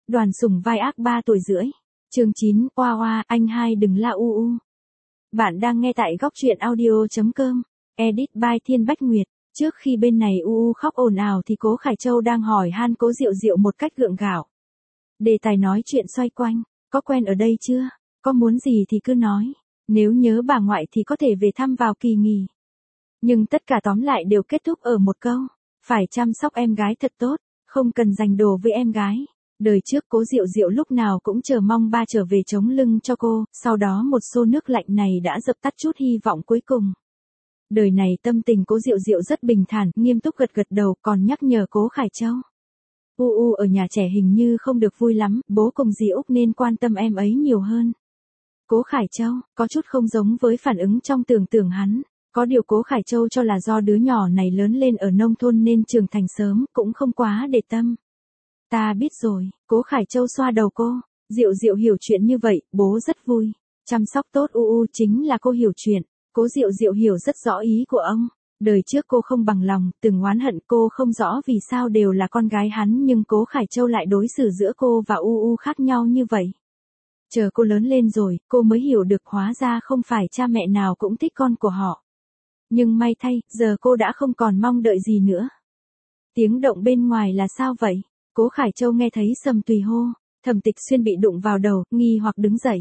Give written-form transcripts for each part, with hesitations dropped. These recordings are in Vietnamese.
Đoàn Sùng vai ác 3 tuổi rưỡi. Chương 9, oa oa, anh hai đừng la u u. Bạn đang nghe tại góc truyện audio.com. Edit by Thiên Bách Nguyệt. Trước khi bên này u u khóc ồn ào thì Cố Khải Châu đang hỏi han Cố Diệu Diệu một cách gượng gạo. Đề tài nói chuyện xoay quanh, có quen ở đây chưa? Có muốn gì thì cứ nói. Nếu nhớ bà ngoại thì có thể về thăm vào kỳ nghỉ. Nhưng tất cả tóm lại đều kết thúc ở một câu. Phải chăm sóc em gái thật tốt, không cần giành đồ với em gái. Đời trước Cố Diệu Diệu lúc nào cũng chờ mong ba trở về chống lưng cho cô, sau đó một xô nước lạnh này đã dập tắt chút hy vọng cuối cùng. Đời này tâm tình Cố Diệu Diệu rất bình thản, nghiêm túc gật đầu còn nhắc nhở Cố Khải Châu. U ở nhà trẻ hình như không được vui lắm, bố cùng dì Úc nên quan tâm em ấy nhiều hơn. Cố Khải Châu, có chút không giống với phản ứng trong tưởng tượng hắn. Có điều Cố Khải Châu cho là do đứa nhỏ này lớn lên ở nông thôn nên trưởng thành sớm, cũng không quá để tâm. Ta biết rồi, Cố Khải Châu xoa đầu cô. Diệu Diệu hiểu chuyện như vậy, bố rất vui. Chăm sóc tốt u chính là cô hiểu chuyện. Cố Diệu Diệu hiểu rất rõ ý của ông. Đời trước cô không bằng lòng, từng oán hận, cô không rõ vì sao đều là con gái hắn nhưng Cố Khải Châu lại đối xử giữa cô và u khác nhau như vậy. Chờ cô lớn lên rồi, cô mới hiểu được hóa ra không phải cha mẹ nào cũng thích con của họ. Nhưng may thay, giờ cô đã không còn mong đợi gì nữa. Tiếng động bên ngoài là sao vậy? Cố Khải Châu nghe thấy Sầm Tùy hô. Thẩm Tịch Xuyên bị đụng vào đầu, nghi hoặc đứng dậy.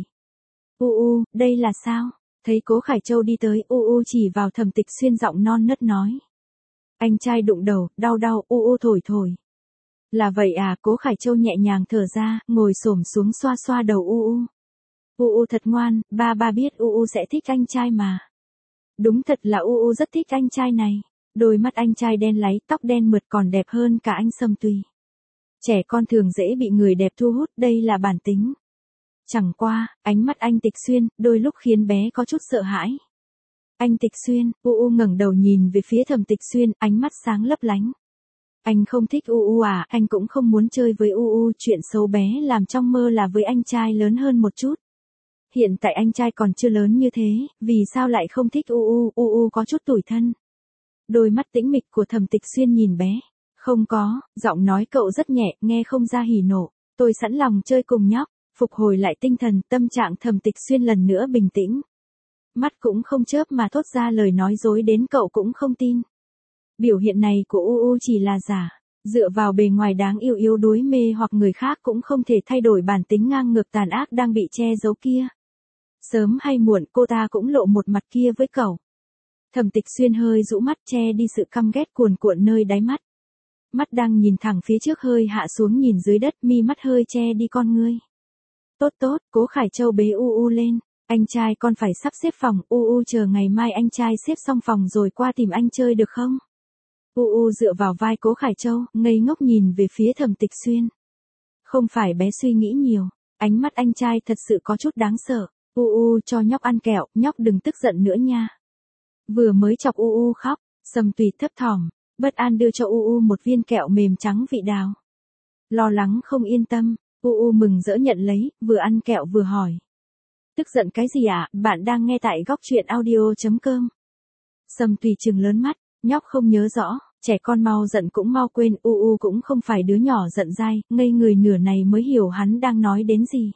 Đây là sao? Thấy Cố Khải Châu đi tới, chỉ vào Thẩm Tịch Xuyên giọng non nớt nói. Anh trai đụng đầu, đau, thổi. Là vậy à? Cố Khải Châu nhẹ nhàng thở ra, ngồi xổm xuống xoa xoa đầu thật ngoan, ba biết sẽ thích anh trai mà. Đúng thật là rất thích anh trai này. Đôi mắt anh trai đen láy, tóc đen mượt còn đẹp hơn cả anh Sầm Tùy. Trẻ con thường dễ bị người đẹp thu hút, đây là bản tính. Chẳng qua, ánh mắt anh Tịch Xuyên, đôi lúc khiến bé có chút sợ hãi. Anh Tịch Xuyên, ngẩng đầu nhìn về phía Thẩm Tịch Xuyên, ánh mắt sáng lấp lánh. Anh không thích à? Anh cũng không muốn chơi với chuyện xấu bé làm trong mơ là với anh trai lớn hơn một chút. Hiện tại anh trai còn chưa lớn như thế, vì sao lại không thích có chút tủi thân. Đôi mắt tĩnh mịch của Thẩm Tịch Xuyên nhìn bé. Không có, giọng nói cậu rất nhẹ, nghe không ra hỉ nộ. Tôi sẵn lòng chơi cùng nhóc. Phục hồi lại tinh thần, tâm trạng Thẩm Tịch Xuyên lần nữa bình tĩnh. Mắt cũng không chớp mà thốt ra lời nói dối đến cậu cũng không tin. Biểu hiện này của chỉ là giả. Dựa vào bề ngoài đáng yêu yếu đuối mê hoặc người khác cũng không thể thay đổi bản tính ngang ngược tàn ác đang bị che giấu kia. Sớm hay muộn cô ta cũng lộ một mặt kia với cậu. Thẩm Tịch Xuyên hơi rũ mắt che đi sự căm ghét cuồn cuộn nơi đáy mắt. Mắt đang nhìn thẳng phía trước hơi hạ xuống nhìn dưới đất, mi mắt hơi che đi con ngươi. Tốt, Cố Khải Châu bế lên. Anh trai con phải sắp xếp phòng, chờ ngày mai anh trai xếp xong phòng rồi qua tìm anh chơi được không? Dựa vào vai Cố Khải Châu, ngây ngốc nhìn về phía Thẩm Tịch Xuyên. Không phải bé suy nghĩ nhiều, ánh mắt anh trai thật sự có chút đáng sợ. Cho nhóc ăn kẹo, nhóc đừng tức giận nữa nha. Vừa mới chọc khóc, Sầm Tùy thấp thỏm, bất an đưa cho một viên kẹo mềm trắng vị đào. Lo lắng không yên tâm, mừng rỡ nhận lấy, vừa ăn kẹo vừa hỏi. Tức giận cái gì ạ? Bạn đang nghe tại góc truyện audio.com. Sầm Tùy trừng lớn mắt, nhóc không nhớ rõ, trẻ con mau giận cũng mau quên, cũng không phải đứa nhỏ giận dai, ngây người nửa này mới hiểu hắn đang nói đến gì.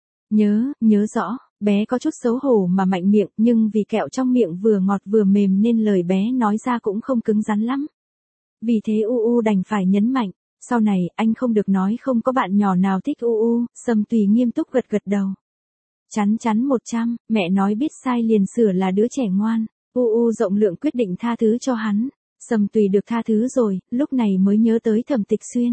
Nhớ rõ, bé có chút xấu hổ mà mạnh miệng, nhưng vì kẹo trong miệng vừa ngọt vừa mềm nên lời bé nói ra cũng không cứng rắn lắm. Vì thế đành phải nhấn mạnh, sau này anh không được nói không có bạn nhỏ nào thích Sầm Tùy nghiêm túc gật đầu. Chắn 100, mẹ nói biết sai liền sửa là đứa trẻ ngoan. Rộng lượng quyết định tha thứ cho hắn. Sầm Tùy được tha thứ rồi, lúc này mới nhớ tới Thẩm Tịch Xuyên.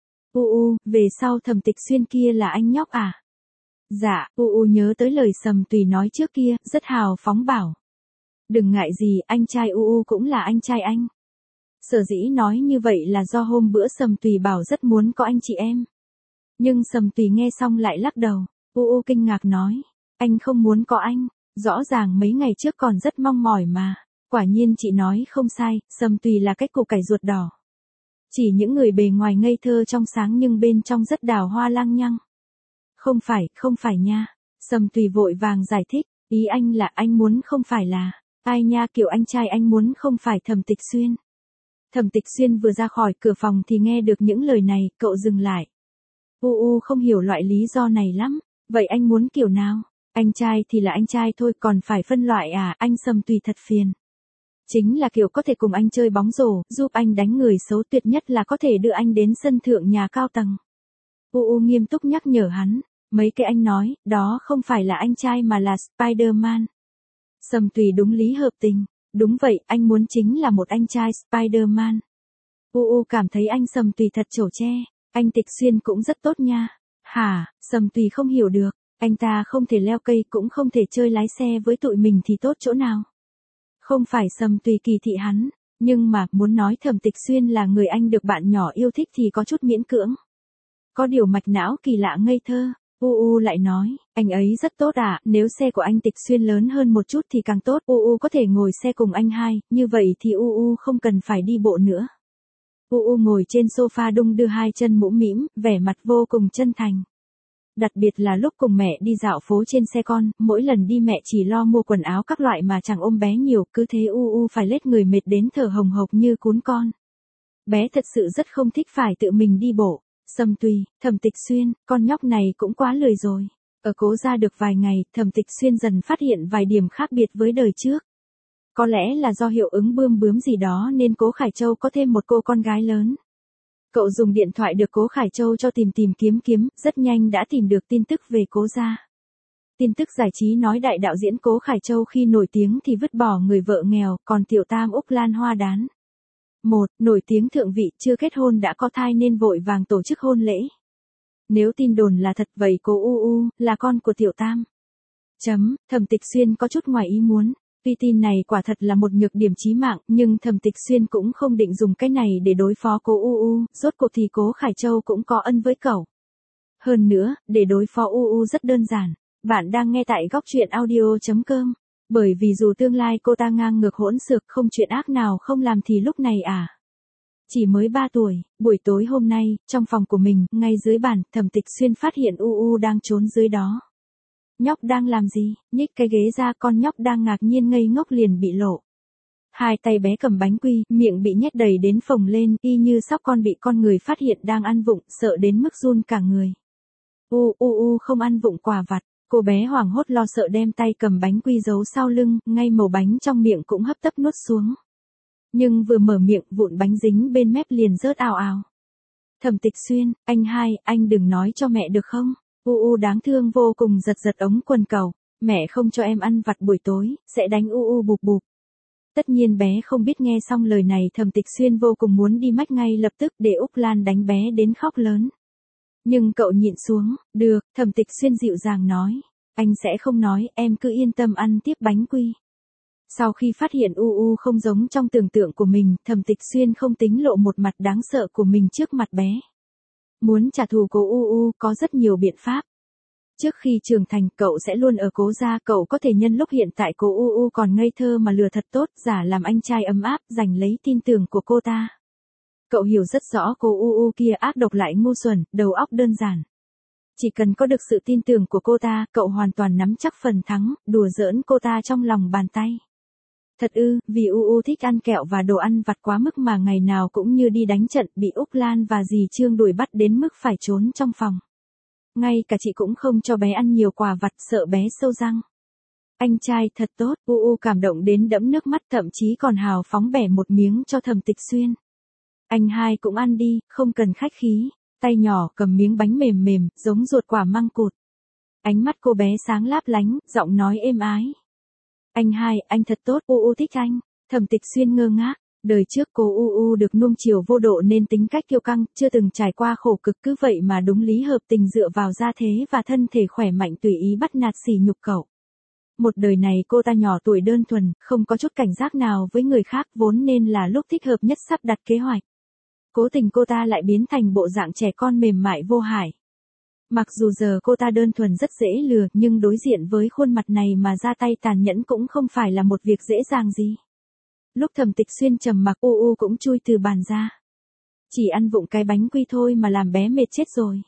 Về sau Thẩm Tịch Xuyên kia là anh nhóc à? Dạ, nhớ tới lời Sầm Tùy nói trước kia, rất hào phóng bảo. Đừng ngại gì, anh trai cũng là anh trai anh. Sở dĩ nói như vậy là do hôm bữa Sầm Tùy bảo rất muốn có anh chị em. Nhưng Sầm Tùy nghe xong lại lắc đầu. Kinh ngạc nói, anh không muốn có anh, rõ ràng mấy ngày trước còn rất mong mỏi mà. Quả nhiên chị nói không sai, Sầm Tùy là cái củ cải ruột đỏ. Chỉ những người bề ngoài ngây thơ trong sáng nhưng bên trong rất đào hoa lăng nhăng. Không phải nha. Sầm Tùy vội vàng giải thích, ý anh là anh muốn không phải là, ai nha, kiểu anh trai anh muốn không phải Thẩm Tịch Xuyên. Thẩm Tịch Xuyên vừa ra khỏi cửa phòng thì nghe được những lời này, cậu dừng lại. Không hiểu loại lý do này lắm. Vậy anh muốn kiểu nào? Anh trai thì là anh trai thôi, còn phải phân loại à? Anh Sầm Tùy thật phiền. Chính là kiểu có thể cùng anh chơi bóng rổ, giúp anh đánh người xấu, tuyệt nhất là có thể đưa anh đến sân thượng nhà cao tầng. Nghiêm túc nhắc nhở hắn. Mấy cái anh nói, đó không phải là anh trai mà là Spider-Man. Sầm Tùy đúng lý hợp tình. Đúng vậy, anh muốn chính là một anh trai Spider-Man. Cảm thấy anh Sầm Tùy thật chổ che. Anh Tịch Xuyên cũng rất tốt nha. Hả? Sầm Tùy không hiểu được. Anh ta không thể leo cây cũng không thể chơi lái xe với tụi mình thì tốt chỗ nào. Không phải Sầm Tùy kỳ thị hắn. Nhưng mà muốn nói Thẩm Tịch Xuyên là người anh được bạn nhỏ yêu thích thì có chút miễn cưỡng. Có điều mạch não kỳ lạ ngây thơ. Lại nói, anh ấy rất tốt à, nếu xe của anh Tịch Xuyên lớn hơn một chút thì càng tốt. Có thể ngồi xe cùng anh hai, như vậy thì không cần phải đi bộ nữa. Ngồi trên sofa đung đưa hai chân mũm mĩm, vẻ mặt vô cùng chân thành. Đặc biệt là lúc cùng mẹ đi dạo phố trên xe con, mỗi lần đi mẹ chỉ lo mua quần áo các loại mà chẳng ôm bé nhiều, cứ thế phải lết người mệt đến thở hồng hộc như cún con. Bé thật sự rất không thích phải tự mình đi bộ. Sầm Tùy, Thẩm Tịch Xuyên, con nhóc này cũng quá lười rồi. Ở Cố Gia được vài ngày, Thẩm Tịch Xuyên dần phát hiện vài điểm khác biệt với đời trước. Có lẽ là do hiệu ứng bươm bướm gì đó nên Cố Khải Châu có thêm một cô con gái lớn. Cậu dùng điện thoại được Cố Khải Châu cho tìm kiếm, rất nhanh đã tìm được tin tức về Cố Gia. Tin tức giải trí nói đại đạo diễn Cố Khải Châu khi nổi tiếng thì vứt bỏ người vợ nghèo, còn tiểu tam Úc Lan hoa đán. Nổi tiếng thượng vị, chưa kết hôn đã có thai nên vội vàng tổ chức hôn lễ. Nếu tin đồn là thật vậy cô là con của tiểu tam. Thẩm Tịch Xuyên có chút ngoài ý muốn. Tuy tin này quả thật là một nhược điểm chí mạng, nhưng Thẩm Tịch Xuyên cũng không định dùng cái này để đối phó cô rốt cuộc thì Cố Khải Châu cũng có ân với cậu. Hơn nữa, để đối phó rất đơn giản. Bạn đang nghe tại góc truyện audio.com. Bởi vì dù tương lai cô ta ngang ngược hỗn xược không chuyện ác nào không làm thì lúc này chỉ mới 3 tuổi, buổi tối hôm nay, trong phòng của mình, ngay dưới bàn, Thẩm Tịch Xuyên phát hiện đang trốn dưới đó. Nhóc đang làm gì? Nhích cái ghế ra, con nhóc đang ngạc nhiên ngây ngốc liền bị lộ. Hai tay bé cầm bánh quy, miệng bị nhét đầy đến phồng lên, y như sắp con bị con người phát hiện đang ăn vụng, sợ đến mức run cả người. Không ăn vụng quà vặt. Cô bé hoảng hốt lo sợ đem tay cầm bánh quy giấu sau lưng, ngay mẩu bánh trong miệng cũng hấp tấp nuốt xuống. Nhưng vừa mở miệng, vụn bánh dính bên mép liền rớt ào ào. Thẩm Tịch Xuyên, anh hai, anh đừng nói cho mẹ được không? Đáng thương vô cùng giật ống quần cậu. Mẹ không cho em ăn vặt buổi tối, sẽ đánh bụp bụp. Tất nhiên bé không biết. Nghe xong lời này Thẩm Tịch Xuyên vô cùng muốn đi mách ngay lập tức để Úc Lan đánh bé đến khóc lớn. Nhưng cậu nhịn xuống. Được, Thẩm Tịch Xuyên dịu dàng nói. Anh sẽ không nói, em cứ yên tâm ăn tiếp bánh quy. Sau khi phát hiện không giống trong tưởng tượng của mình, Thẩm Tịch Xuyên không tính lộ một mặt đáng sợ của mình trước mặt bé. Muốn trả thù cô có rất nhiều biện pháp. Trước khi trưởng thành, cậu sẽ luôn ở Cố Gia, cậu có thể nhân lúc hiện tại cô còn ngây thơ mà lừa thật tốt, giả làm anh trai ấm áp, giành lấy tin tưởng của cô ta. Cậu hiểu rất rõ cô kia ác độc lại ngu xuẩn, đầu óc đơn giản. Chỉ cần có được sự tin tưởng của cô ta, cậu hoàn toàn nắm chắc phần thắng, đùa giỡn cô ta trong lòng bàn tay. Thật vì thích ăn kẹo và đồ ăn vặt quá mức mà ngày nào cũng như đi đánh trận, bị Úc Lan và dì Trương đuổi bắt đến mức phải trốn trong phòng. Ngay cả chị cũng không cho bé ăn nhiều quà vặt, sợ bé sâu răng. Anh trai thật tốt, cảm động đến đẫm nước mắt, thậm chí còn hào phóng bẻ một miếng cho Thẩm Tịch Xuyên. Anh hai cũng ăn đi, không cần khách khí. Tay nhỏ cầm miếng bánh mềm mềm, giống ruột quả măng cụt. Ánh mắt cô bé sáng láp lánh, giọng nói êm ái. Anh hai, anh thật tốt, thích anh. Thẩm Tịch Xuyên ngơ ngác. Đời trước cô được nuông chiều vô độ nên tính cách kiêu căng, chưa từng trải qua khổ cực, cứ vậy mà đúng lý hợp tình dựa vào gia thế và thân thể khỏe mạnh tùy ý bắt nạt sỉ nhục cậu. Một đời này cô ta nhỏ tuổi đơn thuần, không có chút cảnh giác nào với người khác, vốn nên là lúc thích hợp nhất sắp đặt kế hoạch. Cố tình cô ta lại biến thành bộ dạng trẻ con mềm mại vô hại. Mặc dù giờ cô ta đơn thuần rất dễ lừa, nhưng đối diện với khuôn mặt này mà ra tay tàn nhẫn cũng không phải là một việc dễ dàng gì. Lúc Thẩm Tịch Xuyên trầm mặc, cũng chui từ bàn ra. Chỉ ăn vụng cái bánh quy thôi mà làm bé mệt chết rồi.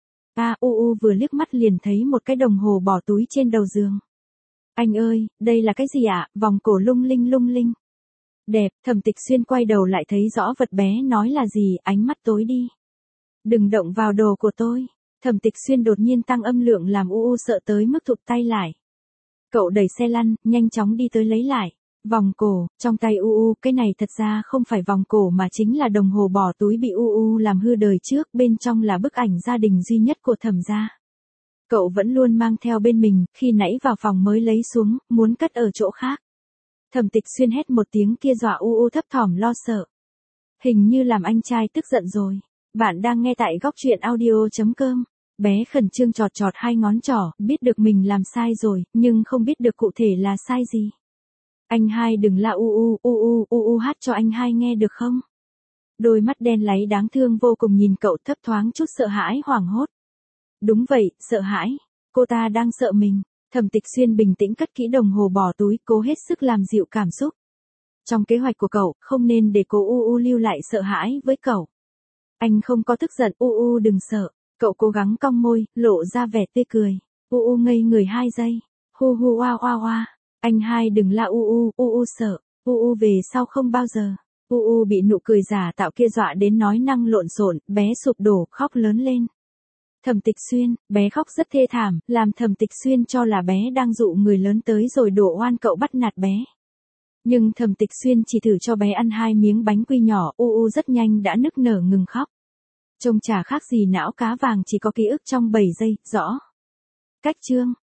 Vừa liếc mắt liền thấy một cái đồng hồ bỏ túi trên đầu giường. Anh ơi, đây là cái gì ạ? Vòng cổ lung linh lung linh. Đẹp. Thẩm Tịch Xuyên quay đầu lại thấy rõ vật bé nói là gì, ánh mắt tối đi. Đừng động vào đồ của tôi. Thẩm Tịch Xuyên đột nhiên tăng âm lượng làm u sợ tới mức thụt tay lại. Cậu đẩy xe lăn, nhanh chóng đi tới lấy lại. Vòng cổ, trong tay cái này thật ra không phải vòng cổ mà chính là đồng hồ bỏ túi bị làm hư đời trước, bên trong là bức ảnh gia đình duy nhất của Thẩm gia. Cậu vẫn luôn mang theo bên mình, khi nãy vào phòng mới lấy xuống, muốn cất ở chỗ khác. Thẩm Tịch Xuyên hét một tiếng kia dọa thấp thỏm lo sợ. Hình như làm anh trai tức giận rồi. Bạn đang nghe tại góc truyện audio.com. Bé khẩn trương chọt chọt hai ngón trỏ, biết được mình làm sai rồi, nhưng không biết được cụ thể là sai gì. Anh hai đừng la hát cho anh hai nghe được không? Đôi mắt đen láy đáng thương vô cùng nhìn cậu, thấp thoáng chút sợ hãi hoảng hốt. Đúng vậy, sợ hãi. Cô ta đang sợ mình. Thẩm Tịch Xuyên bình tĩnh cất kỹ đồng hồ bỏ túi, cố hết sức làm dịu cảm xúc. Trong kế hoạch của cậu, không nên để cô lưu lại sợ hãi với cậu. Anh không có tức giận, đừng sợ. Cậu cố gắng cong môi, lộ ra vẻ tươi cười. Ngây người 2 giây. Hu oa oa. Anh hai đừng la sợ. Về sau không bao giờ. Bị nụ cười giả tạo kia dọa đến nói năng lộn xộn, bé sụp đổ, khóc lớn lên. Thẩm Tịch Xuyên, bé khóc rất thê thảm, làm Thẩm Tịch Xuyên cho là bé đang dụ người lớn tới rồi đổ oan cậu bắt nạt bé. Nhưng Thẩm Tịch Xuyên chỉ thử cho bé ăn 2 miếng bánh quy nhỏ, rất nhanh đã nức nở ngừng khóc. Trông chả khác gì não cá vàng chỉ có ký ức trong 7 giây, rõ. Cách chương.